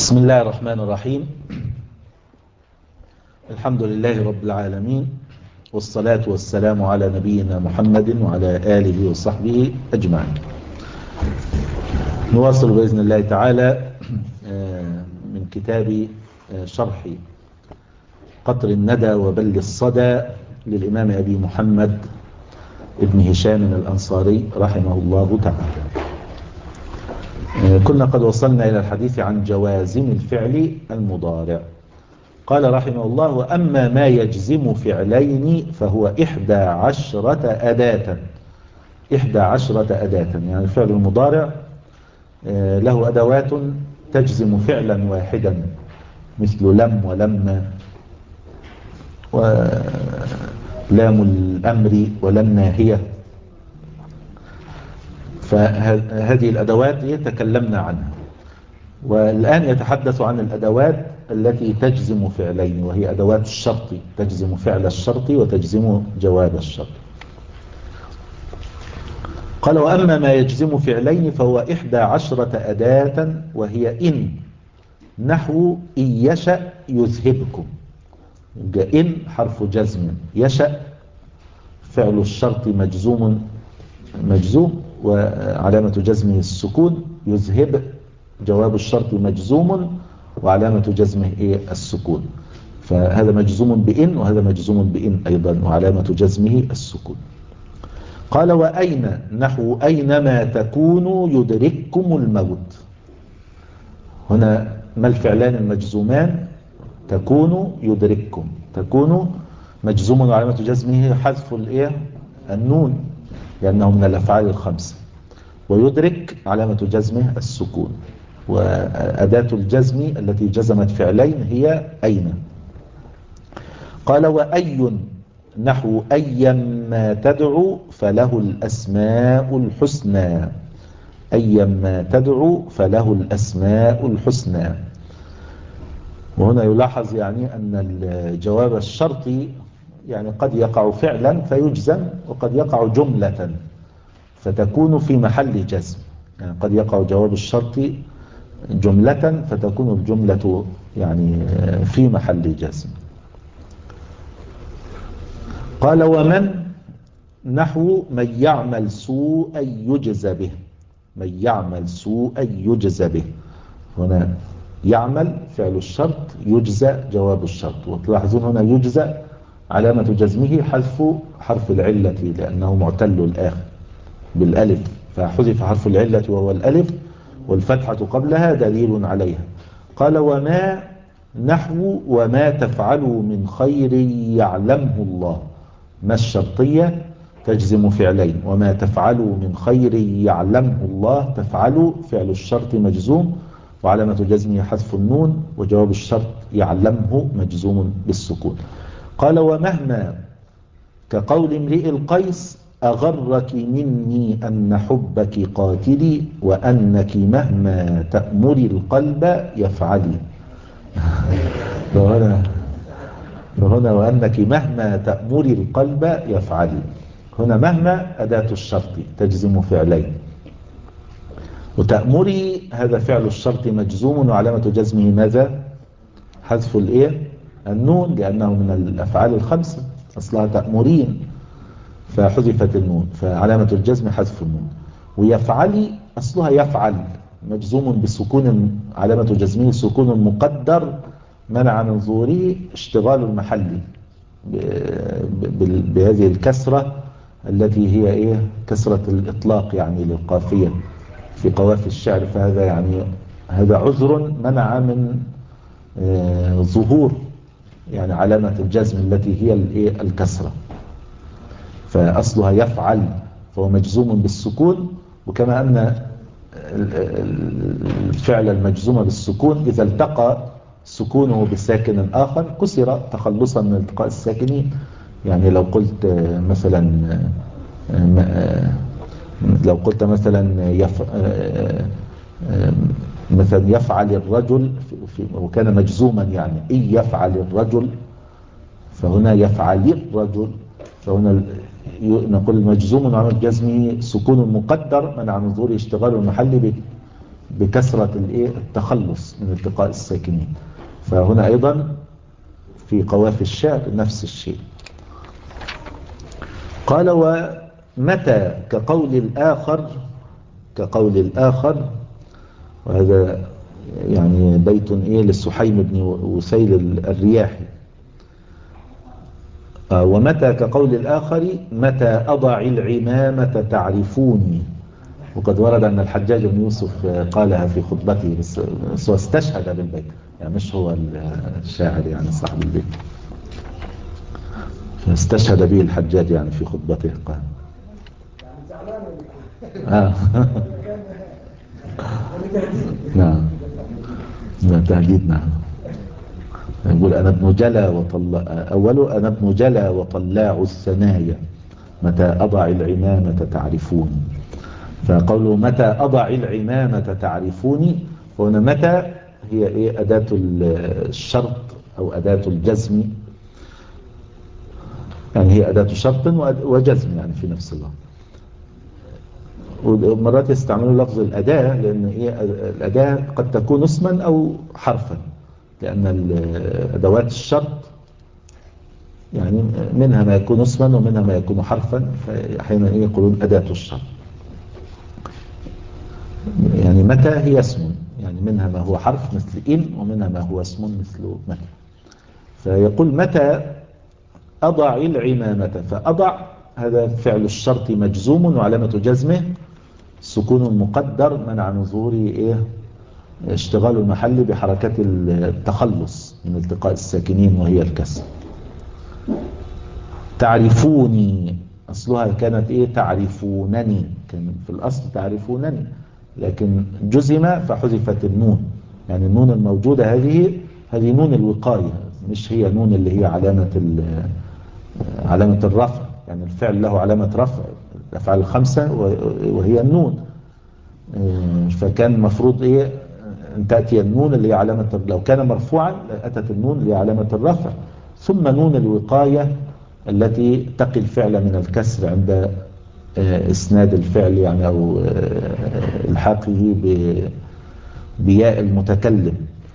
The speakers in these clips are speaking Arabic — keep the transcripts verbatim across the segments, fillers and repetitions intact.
بسم الله الرحمن الرحيم. الحمد لله رب العالمين، والصلاة والسلام على نبينا محمد وعلى آله وصحبه أجمعين. نواصل بإذن الله تعالى من كتاب شرح قطر الندى وبل الصدى للإمام أبي محمد ابن هشام الأنصاري رحمه الله تعالى. كنا قد وصلنا إلى الحديث عن جوازم الفعل المضارع. قال رحمه الله: وأما ما يجزم فعلين فهو إحدى عشرة أداة. إحدى عشرة أداة، يعني الفعل المضارع له أدوات تجزم فعلا واحدا، مثل لم ولما ولام الأمر ولم ناهية. فهذه الأدوات تكلمنا عنها، والآن يتحدث عن الأدوات التي تجزم فعلين، وهي أدوات الشرط، تجزم فعل الشرط وتجزم جواب الشرط. قال: وأما ما يجزم فعلين فهو إحدى عشرة أداة، وهي إن، نحو إن يشأ يذهبكم. إن حرف جزم، يشأ فعل الشرط مجزوم مجزوم وعلامة جزمه السكون، يذهب جواب الشرط مجزوم وعلامة جزمه إيه؟ السكون. فهذا مجزوم بإن وهذا مجزوم بإن أيضا وعلامة جزمه السكون. قال: وأين، نحو أينما تكونوا يدرككم الموت. هنا ما الفعلان المجزومان؟ تكونوا يدرككم. تكونوا مجزوم وعلامة جزمه حذف الإيه؟ النون، لأنه من الأفعال الخمسة. ويدرك علامة جزمه السكون. وأداة الجزم التي جزمت فعلين هي أين. قال: وأي، نحو أيما تدعو فله الأسماء الحسنى. أيما تدعو فله الأسماء الحسنى. وهنا يلاحظ يعني أن الجواب الشرطي يعني قد يقع فعلا فيجزم، وقد يقع جملة فتكون في محل جزم. يعني قد يقع جواب الشرط جملة فتكون الجملة يعني في محل جزم. قال: ومن، نحو من يعمل سوءا يجزى به. من يعمل سوءا يجزى به. هنا يعمل فعل الشرط، يجزى جواب الشرط. وتلاحظون هنا يجزى علامة جزمه حذف حرف العلة، لأنه معتل الآخر بالألف، فحذف حرف العلة وهو الألف، والفتحة قبلها دليل عليها. قال: وما، نحو وما تفعلوا من خير يعلمه الله. ما الشرطية تجزم فعلين. وما تفعلوا من خير يعلمه الله، تفعلوا فعل الشرط مجزوم وعلامة جزمه حذف النون، وجواب الشرط يعلمه مجزوم بالسكون. قال: ومهما، كقول امرئ القيس أغرك مني أن حبك قاتلي وأنك مهما تأمري القلب يفعلي. وهنا وهنا وأنك مهما تأمري القلب يفعلي. هنا مهما أداة الشرط تجزم فعلين، وتأمري هذا فعل الشرط مجزوم وعلامة جزمه ماذا؟ حذف الإيه؟ النون، لأنه من الأفعال الخمسة، أصلها تأمرين فحذفت النون، فعلامة الجزم حذف النون. ويفعلي أصلها يفعل مجزوم بسكون، علامة جزمه سكون مقدر منع من ظهوره اشتغال المحل بهذه الكسرة التي هي إيه؟ كسرة الإطلاق يعني للقافية في قوافي الشعر. فهذا يعني هذا عذر منع من آه ظهور يعني علامة الجزم التي هي الإيه؟ الكسرة. فأصلها يفعل فهو مجزوم بالسكون. وكما أن الفعل المجزوم بالسكون إذا التقى سكونه بساكن آخر كسر تخلصا من التقاء الساكنين. يعني لو قلت مثلا لو قلت مثلا يف مثلا يفعل الرجل وكان مجزوما، يعني إن يفعل الرجل، فهنا يفعل الرجل، فهنا نقول مجزوم وعلامة جزمه سكون مقدر منع من ظهور اشتغال المحل بكثرة الايه التخلص من التقاء الساكنين. فهنا أيضا في قوافي الشعر نفس الشيء. قال ومتى كقول الآخر، كقول الآخر، وهذا يعني بيت إيه للسحيم بن وسيل الرياحي. ومتى كقول الآخر متى أضع العمامة تعرفوني. وقد ورد أن الحجاج بن يوسف قالها في خطبته، بس هو استشهد بالبيت، يعني مش هو الشاعر يعني صاحب البيت، استشهد به الحجاج يعني في خطبته قال آه. نعم تهديد. نعم يقول أنا ابن جلا وطلع أوله أنا ابن جلا وطلاع الثنايا متى أضع العمامة تعرفوني. فقوله متى أضع العمامة تعرفوني، هنا متى هي إيه أداة الشرط أو أداة الجزم، يعني هي أداة شرط وجزم يعني في نفس الوقت. ومرات يستعملوا لفظ الأداة لأن هي الأداة قد تكون اسما أو حرفا، لأن أدوات الشرط يعني منها ما يكون اسما ومنها ما يكون حرفا، فأحيانا يقولون أداة الشرط. يعني متى هي اسم، يعني منها ما هو حرف مثل إن، ومنها ما هو اسم مثل متى. فيقول متى أضع العمامة، فأضع هذا فعل الشرط مجزوم وعلامة جزمه سكون مقدر منع من ظهور إيه اشتغال المحل بحركة التخلص من التقاء الساكنين وهي الكسر. تعرفوني أصلها كانت إيه تعرفونني، كان في الأصل تعرفونني، لكن جزم فحذفت النون، يعني النون الموجودة هذه هذه نون الوقاية، مش هي نون اللي هي علامة علامة الرفع، يعني الفعل له علامة رفع الأفعال الخمسة وهي النون. فكان المفروض إيه أن تأتي النون اللي هي علامة، لو كان مرفوعا أتت النون اللي هي علامة الرفع، ثم نون الوقاية التي تقي الفعل من الكسر عند اسناد الفعل يعني أو الحاقه بياء المتكلم.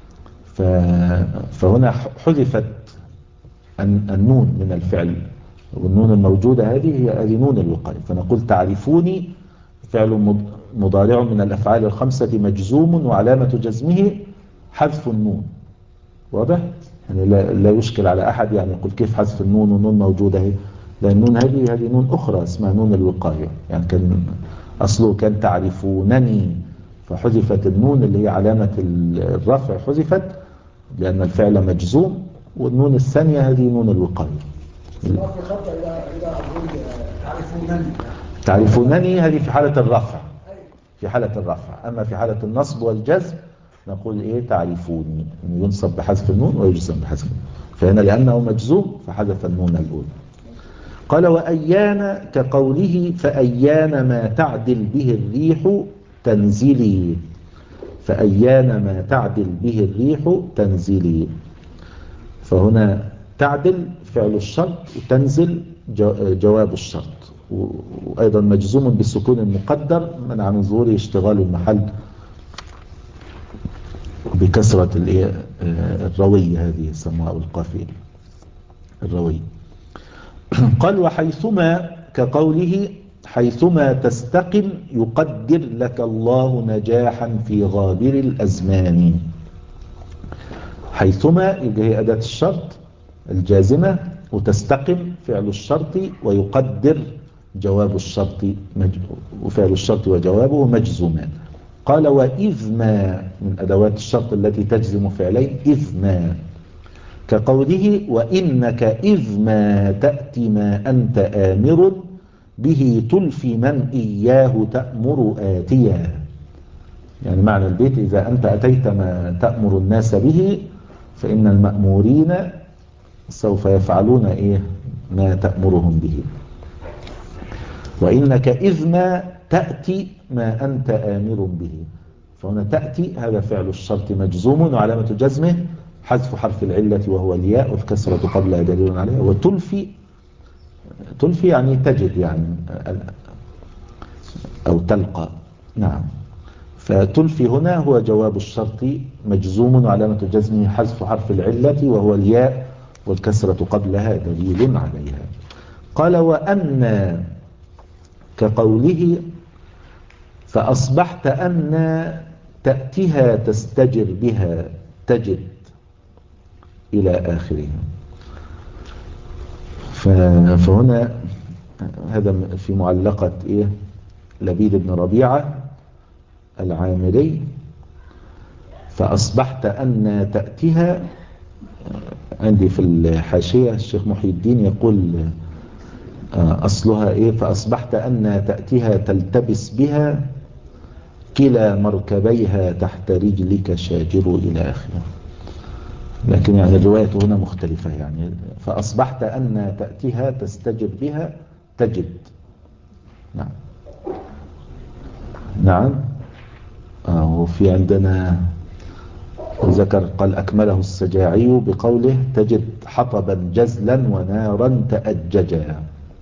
فهنا حذفت النون من الفعل، والنون الموجودة هذه هي هذه نون الوقاية. فنقول تعرفوني فعل مضارع من الأفعال الخمسة مجزوم وعلامة جزمه حذف النون. واضح؟ يعني لا, لا يشكل على أحد يعني يقول كيف حذف النون والنون موجودة هي، لأن النون هذه هذه نون أخرى اسمها نون الوقاية، يعني كان أصله كان تعرفونني فحذفت النون اللي هي علامة الرفع حذفت لأن الفعل مجزوم، والنون الثانية هذه نون الوقاية. تعرفونني هذه في حالة الرفع، في حالة الرفع. أما في حالة النصب والجزم نقول إيه تعرفوني، إنه ينصب بحذف النون ويجزم بحذف النون. فهنا لأنه مجزوم فحذف النون الأولى. قال وأيان كقوله فأيان ما تعدل به الريح تنزلي، فأيان ما تعدل به الريح تنزلي. فهنا تعدل فعل الشرط وتنزل جواب الشرط، وأيضا مجزوم بالسكون المقدر منع من ظهور اشتغال المحل بكسرة الروية هذه يسموها القافية الروية. قال وحيثما كقوله حيثما تستقم يقدر لك الله نجاحا في غابر الأزمان. حيثما يبقى هي أداة الشرط الجازمة، وتستقم فعل الشرط، ويقدر جواب الشرط، وفعل الشرط وجوابه مجزومان. قال وإذ ما من أدوات الشرط التي تجزم فعلين إذ ما كقوله وإنك إذ ما تأتي ما أنت آمر به تلفي من إياه تأمر آتيا. يعني معنى البيت إذا أنت أتيت ما تأمر الناس به فإن المأمورين سوف يفعلون إيه ما تأمرهم به. وإنك إذ ما تأتي ما أنت آمر به، فهنا تأتي هذا فعل الشرط مجزوم وعلامة جزمه حذف حرف العلة وهو الياء والكسرة قبلها دليل عليها. وتلفي تلفي يعني تجد يعني أو تلقى. نعم. فتلفي هنا هو جواب الشرط مجزوم وعلامة جزمه حذف حرف العلة وهو الياء والكسرة قبلها دليل عليها. قال وأن كقوله فأصبحت أن تأتيها تستجر بها تجد إلى آخره. فهنا هذا في معلقة إيه لبيد بن ربيعة العامري. فأصبحت أن تأتيها، عندي في الحاشية الشيخ محي الدين يقول أصلها إيه فأصبحت أن تأتيها تلتبس بها كلا مركبيها تحت رجلك شاجر إلى آخره. لكن يعني الرواية هنا مختلفة، يعني فأصبحت أن تأتيها تستجر بها تجد. نعم نعم آه وفي عندنا ذكر قال أكمله السجاعي بقوله تجد حطبا جزلا ونارا تأججا.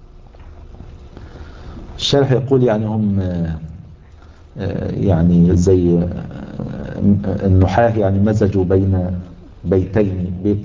الشرح يقول يعني هم يعني زي النحاة يعني مزجوا بين بيتين، بيت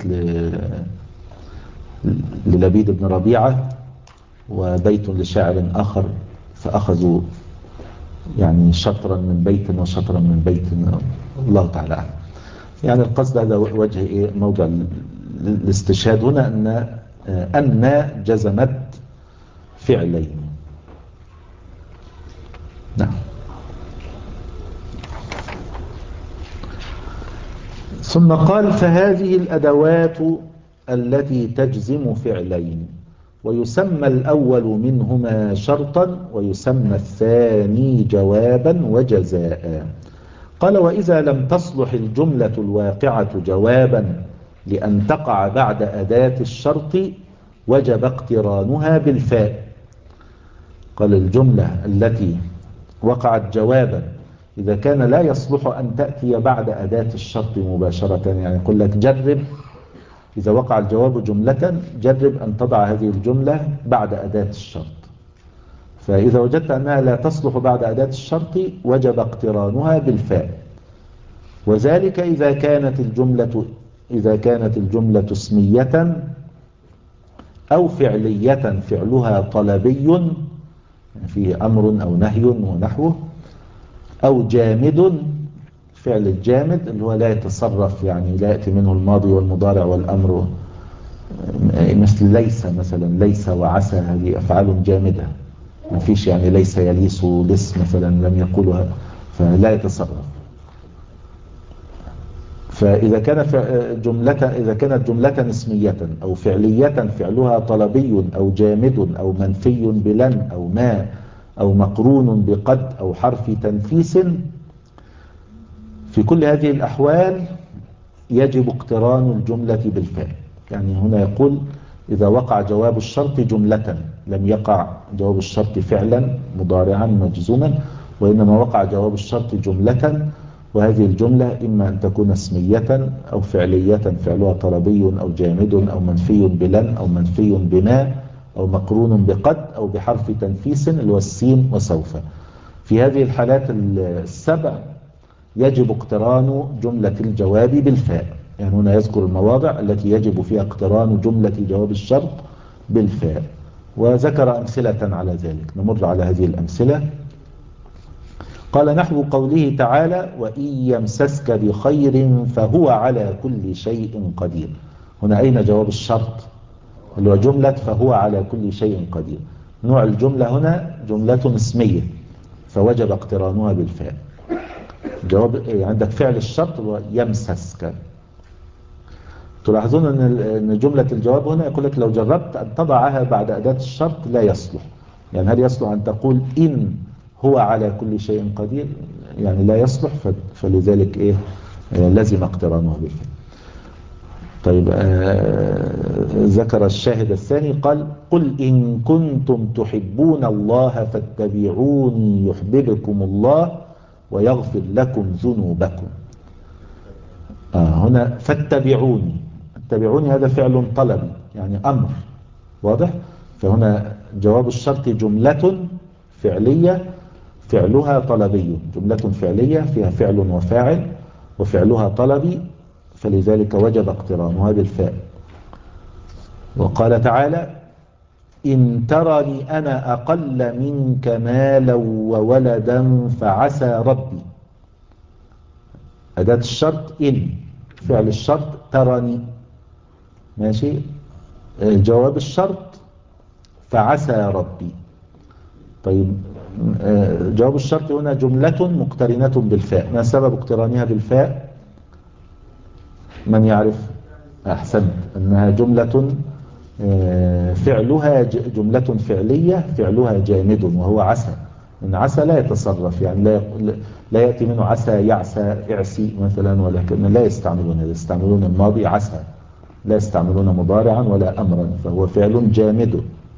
للبيد بن ربيعة وبيت لشاعر آخر، فأخذوا يعني شطرا من بيت وشطرا من بيت، الله تعالى أعلم. يعني القصد هذا وجه إيه موضع الاستشهاد هنا أن أن جزمت فعلين. نعم. ثم قال فهذه الأدوات التي تجزم فعلين، ويسمى الأول منهما شرطا ويسمى الثاني جوابا وجزاء. قال وإذا لم تصلح الجملة الواقعة جوابا لأن تقع بعد أداة الشرط وجب اقترانها بالفاء. قال الجملة التي وقعت جوابا إذا كان لا يصلح أن تأتي بعد أداة الشرط مباشرة، يعني يقول لك جرب إذا وقع الجواب جملة جرب أن تضع هذه الجملة بعد أداة الشرط. فإذا وجدت أنها لا تصلح بعد أداة الشرط وجب اقترانها بالفاء. وذلك إذا كانت الجملة إذا كانت الجملة اسمية أو فعلية فعلها طلبي فيه أمر أو نهي ونحوه، أو جامد فعل الجامد اللي هو لا يتصرف، يعني لا يأتي منه الماضي والمضارع والأمر، مثل ليس مثلا، ليس وعسى هذه أفعال جامدة ما فيش، يعني ليس يليس لس مثلا لم يقولها فلا يتصرف. فإذا كان جملة إذا كانت جملة اسمية أو فعلية فعلها طلبي أو جامد أو منفي بلن أو ما أو مقرون بقد أو حرف تنفيس، في كل هذه الأحوال يجب اقتران الجملة بالفاء. يعني هنا يقول إذا وقع جواب الشرط جملة، لم يقع جواب الشرط فعلا مضارعا مجزوما، وإنما وقع جواب الشرط جملة، وهذه الجملة إما أن تكون اسمية أو فعلية فعلها طلبي أو جامد أو منفي بلن أو منفي بما أو مقرون بقد أو بحرف تنفيس اللي هو السين وسوف. في هذه الحالات السبع يجب اقتران جملة الجواب بالفاء. يعني هنا يذكر المواضع التي يجب فيها اقتران جملة جواب الشرط بالفاء، وذكر أمثلة على ذلك. نمر على هذه الأمثلة. قال نحو قوله تعالى وإن يمسسك بخير فهو على كل شيء قدير. هنا أين جواب الشرط اللي هو جملة فهو على كل شيء قدير؟ نوع الجملة هنا جملة اسمية فوجب اقترانها بالفاء. جواب عندك فعل الشرط هو يمسسك. تلاحظون أن جملة الجواب هنا يقول لك لو جربت أن تضعها بعد أداة الشرط لا يصلح. يعني هل يصلح أن تقول إن هو على كل شيء قدير؟ يعني لا يصلح، فلذلك إيه لازم اقترانه بالفعل. طيب آه ذكر الشاهد الثاني قال قل إن كنتم تحبون الله فاتبعوني يحببكم الله ويغفر لكم ذنوبكم. آه هنا فاتبعوني، اتبعوني هذا فعل طلبي يعني أمر واضح. فهنا جواب الشرط جملة فعلية فعلها طلبي، جملة فعلية فيها فعل وفاعل وفعلها طلبي، فلذلك وجب اقترانها بالفاء. وقال تعالى إن ترني أنا أقل منك مالا وولدا فعسى ربي. أداة الشرط إن، فعل الشرط ترني، ماشي. جواب الشرط فعسى ربي. طيب جواب الشرط هنا جملة مقترنة بالفاء، ما سبب اقترانها بالفاء؟ من يعرف؟ أحسنت، أنها جملة فعلها جملة فعلية فعلها جامد وهو عسى. إن عسى لا يتصرف، يعني لا لا يأتي منه عسى يعسى اعسي مثلا، ولكن لا يستعملون هذا، يستعملون الماضي عسى، لا يستعملون مضارعا ولا أمرا، فهو فعل جامد.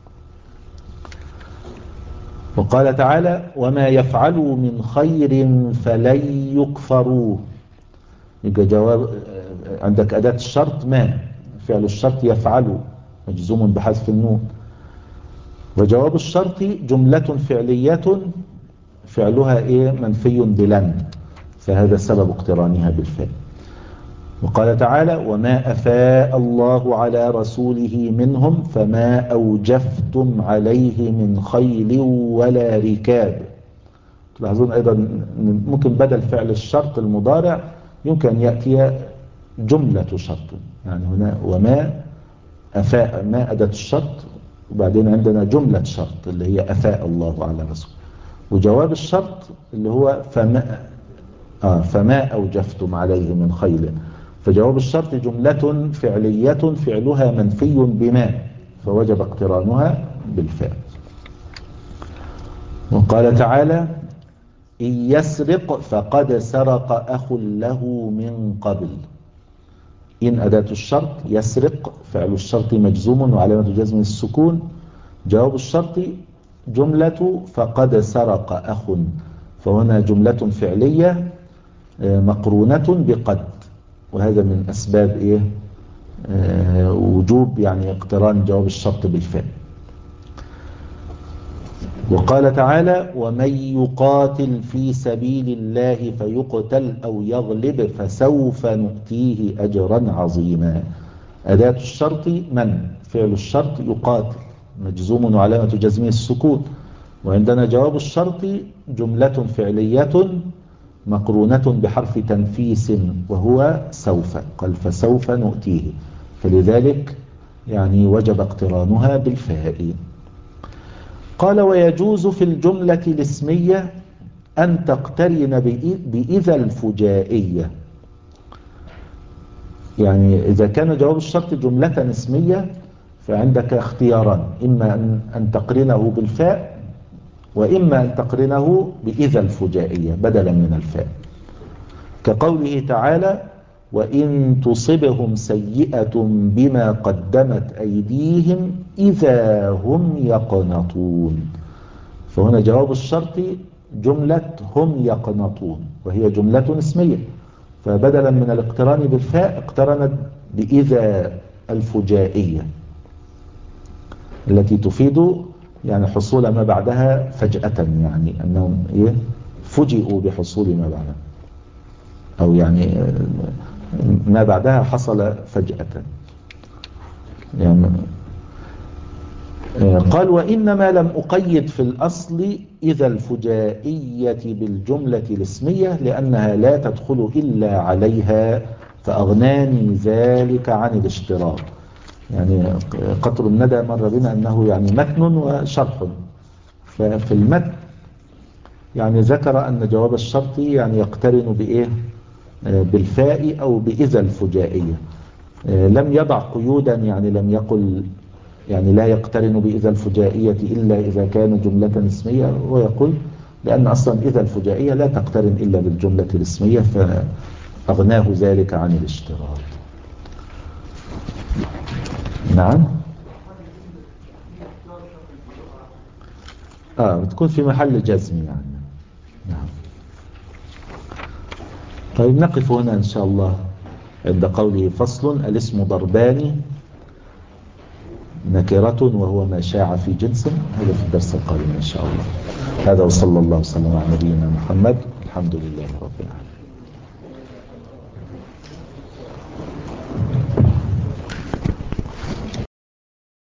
وقال تعالى وما يفعلوا من خير فلن يكفروه. يبقى جواب عندك أداة الشرط ما، فعل الشرط يفعل مجزوم بحذف النون، وجواب الشرط جملة فعلية فعلها إيه؟ منفي بلن، فهذا سبب اقترانها بالفاء. وقال تعالى وما أفاء الله على رسوله منهم فما أوجفتم عليه من خيل ولا ركاب. تلاحظون أيضا ممكن بدل فعل الشرط المضارع يمكن أن يأتي جملة شرط، يعني هنا وما أفاء، ما أداة الشرط، وبعدين عندنا جملة شرط اللي هي أفاء الله على رسوله، وجواب الشرط اللي هو فما, آه فما أوجفتم عليه من خيل. فجواب الشرط جملة فعلية فعلها منفي بما، فوجب اقترانها بالفاء. وقال تعالى إن يسرق فقد سرق أخ له من قبل. إن أداة الشرط، يسرق فعل الشرط مجزوم وعلامة جزم السكون، جواب الشرط جملة فقد سرق أخ، فهنا جملة فعلية مقرونة بقد، وهذا من أسباب إيه؟ آه وجوب يعني اقتران جواب الشرط بالفعل. وقال تعالى ومن يقاتل في سبيل الله فيقتل أو يغلب فسوف نؤتيه أجرا عظيما. أداة الشرط من، فعل الشرط يقاتل مجزوم وعلامة جزمه السكون، وعندنا جواب الشرط جملة فعلية مقرونة بحرف تنفيس وهو سوف، قال فسوف نؤتيه، فلذلك يعني وجب اقترانها بالفاء. قال ويجوز في الجملة الاسمية أن تقترن بإذا الفجائية. يعني إذا كان جواب الشرط جملة اسمية فعندك اختياران، إما أن تقرنه بالفاء وإما أن تقرنه بإذا الفجائية بدلا من الفاء، كقوله تعالى وإن تصبهم سيئة بما قدمت أيديهم إذا هم يقنطون. فهنا جواب الشرط جملة هم يقنطون وهي جملة اسمية، فبدلا من الاقتران بالفاء اقترنت بإذا الفجائية التي تفيد يعني حصول ما بعدها فجأة، يعني أنهم إيه؟ فجئوا بحصول ما بعدها، أو يعني ما بعدها حصل فجأة يعني. قال وإنما لم أقيد في الأصل إذا الفجائية بالجملة الاسمية لأنها لا تدخل إلا عليها فأغناني ذلك عن الاشتراط. يعني قطر الندى مر بنا أنه يعني متن وشرح، ففي المتن يعني ذكر أن جواب الشرط يعني يقترن بإيه؟ بالفاء أو بإذا الفجائية، لم يضع قيودا، يعني لم يقل يعني لا يقترن بإذا الفجائية إلا إذا كان جملة اسمية، ويقول لأن أصلا إذا الفجائية لا تقترن إلا بالجملة الاسمية فأغناه ذلك عن الاشتراط. نعم آه بتكون في محل جزم يعني. نعم. طيب نقف هنا إن شاء الله عند قوله فصل الاسم ضربان نكرة وهو ما شاع في جنس. هذا في الدرس القادم إن شاء الله. هذا وصلى الله وسلم على نبينا محمد. الحمد لله رب العالمين.